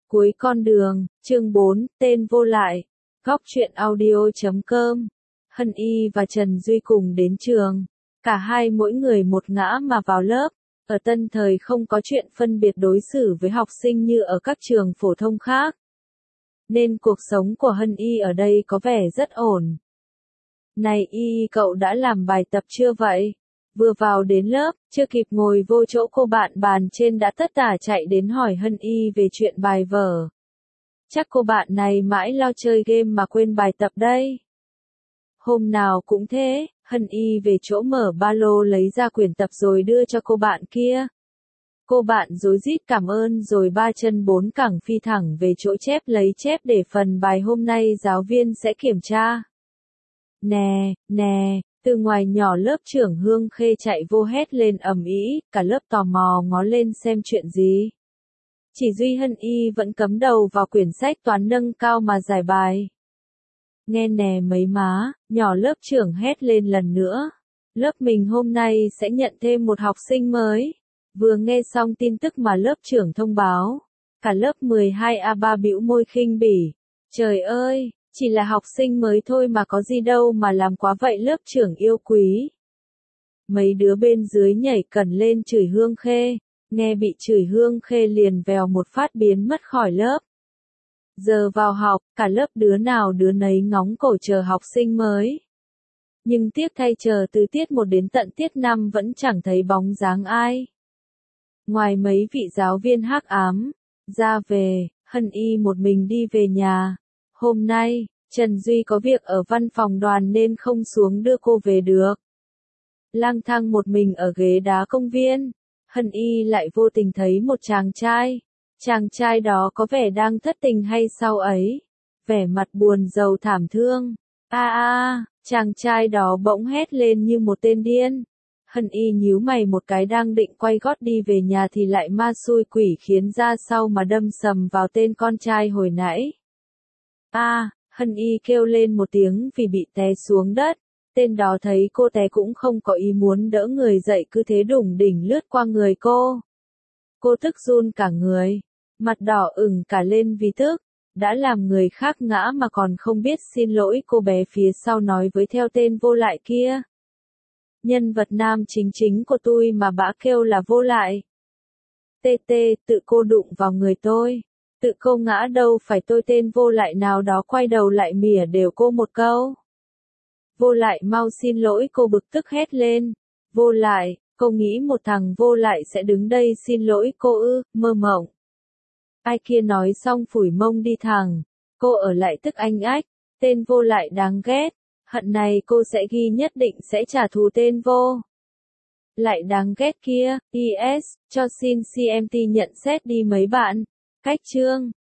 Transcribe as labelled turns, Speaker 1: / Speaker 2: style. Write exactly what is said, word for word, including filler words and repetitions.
Speaker 1: Cuối con đường, chương bốn, tên vô lại. Góc truyện audio chấm com. Hân Y và Trần Duy cùng đến trường. Cả hai mỗi người một ngã mà vào lớp. Ở Tân Thời không có chuyện phân biệt đối xử với học sinh như ở các trường phổ thông khác. Nên cuộc sống của Hân Y ở đây có vẻ rất ổn. Này Y, cậu đã làm bài tập chưa vậy? Vừa vào đến lớp, chưa kịp ngồi vô chỗ cô bạn bàn trên đã tất tả chạy đến hỏi Hân Y về chuyện bài vở. Chắc cô bạn này mãi lo chơi game mà quên bài tập đây. Hôm nào cũng thế, Hân Y về chỗ mở ba lô lấy ra quyển tập rồi đưa cho cô bạn kia. Cô bạn rối rít cảm ơn rồi ba chân bốn cẳng phi thẳng về chỗ chép lấy chép để phần bài hôm nay giáo viên sẽ kiểm tra. Nè, nè, từ ngoài nhỏ lớp trưởng Hương Khê chạy vô hét lên ầm ĩ, cả lớp tò mò ngó lên xem chuyện gì. Chỉ duy Hân Y vẫn cắm đầu vào quyển sách toán nâng cao mà giải bài. Nghe nè mấy má, nhỏ lớp trưởng hét lên lần nữa. Lớp mình hôm nay sẽ nhận thêm một học sinh mới. Vừa nghe xong tin tức mà lớp trưởng thông báo. Cả lớp mười hai A ba bĩu môi khinh bỉ. Trời ơi, chỉ là học sinh mới thôi mà có gì đâu mà làm quá vậy lớp trưởng yêu quý. Mấy đứa bên dưới nhảy cẩn lên chửi Hương Khê. Nghe bị chửi Hương Khê liền vèo một phát biến mất khỏi lớp. Giờ vào học, cả lớp đứa nào đứa nấy ngóng cổ chờ học sinh mới. Nhưng tiếc thay chờ từ tiết một đến tận tiết năm vẫn chẳng thấy bóng dáng ai. Ngoài mấy vị giáo viên hắc ám, ra về, Hân Y một mình đi về nhà. Hôm nay, Trần Duy có việc ở văn phòng đoàn nên không xuống đưa cô về được. Lang thang một mình ở ghế đá công viên, Hân Y lại vô tình thấy một chàng trai. Chàng trai đó có vẻ đang thất tình hay sao ấy. Vẻ mặt buồn rầu thảm thương. A a, chàng trai đó bỗng hét lên như một tên điên. Hân Y nhíu mày một cái đang định quay gót đi về nhà thì lại ma xui quỷ khiến ra sau mà đâm sầm vào tên con trai hồi nãy. A, Hân Y kêu lên một tiếng vì bị té xuống đất. Tên đó thấy cô té cũng không có ý muốn đỡ người dậy cứ thế đủng đỉnh lướt qua người cô. Cô tức run cả người. Mặt đỏ ửng cả lên vì tức, đã làm người khác ngã mà còn không biết xin lỗi cô bé phía sau nói với theo tên vô lại kia. Nhân vật nam chính chính của tôi mà bả kêu là vô lại. Tê tê, tự cô đụng vào người tôi. Tự cô ngã đâu phải tôi tên vô lại nào đó quay đầu lại mỉa đều cô một câu. Vô lại mau xin lỗi cô bực tức hét lên. Vô lại, cô nghĩ một thằng vô lại sẽ đứng đây xin lỗi cô ư, mơ mộng. Ai kia nói xong phủi mông đi thẳng. Cô ở lại tức anh ách. Tên vô lại đáng ghét. Hận này cô sẽ ghi nhất định sẽ trả thù tên vô lại đáng ghét kia. pê ét, cho xin xê em tê nhận xét đi mấy bạn. Cách chương.